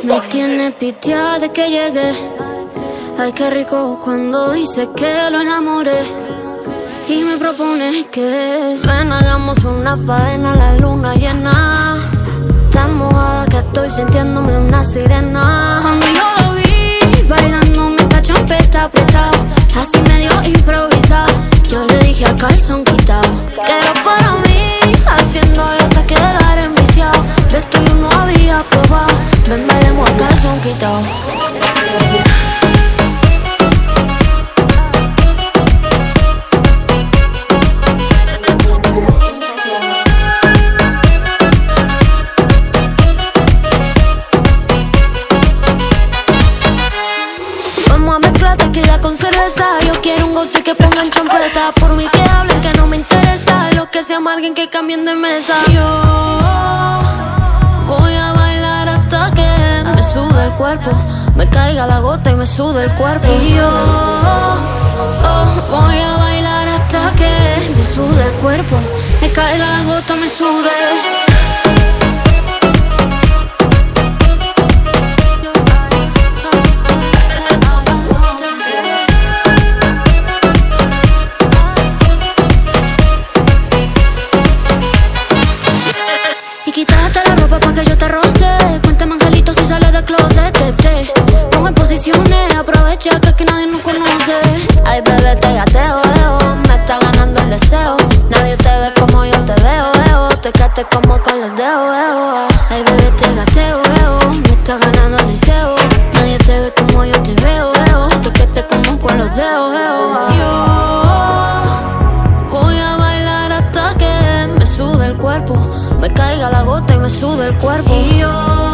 Me tiene piteada de que llegué. Ay, qué rico cuando dice que lo enamoré. Y me propone que ven, hagamos una faena, la luna llena. Tan mojada que estoy sintiéndome una sirena. Cuando yo lo vi bailando me champeta apretado, así medio improvisado. Yo le dije a calzón quitado, quiero para mí, haciéndolo hasta quedar enviciado. De esto yo no había probado, ven bailemos a calzón quitado. Con cerveza, yo quiero un goce que pongan champeta. Por mí que hablen que no me interesa, lo que se amarguen que cambien de mesa. Yo voy a bailar hasta que me sude el cuerpo, me caiga la gota y me sude el cuerpo. Y yo voy a bailar hasta que me sude el cuerpo, me caiga la gota, me sude. Quítate la ropa pa' que yo te roce. Cuéntame angelitos si sale del closet. Te pongo en posiciones, aprovecha que aquí nadie nos conoce. Ay, bebé, te gateo, me está ganando el deseo. Nadie te ve como yo te veo, te quedaste como con los dedos, Ay, bebé, te gateo, me está ganando el deseo. Nadie te ve como yo te veo, te quedaste como con los dedos, Yo voy a bailar hasta que me sude el cuerpo, me caiga la gota y me sude el cuerpo. Y yo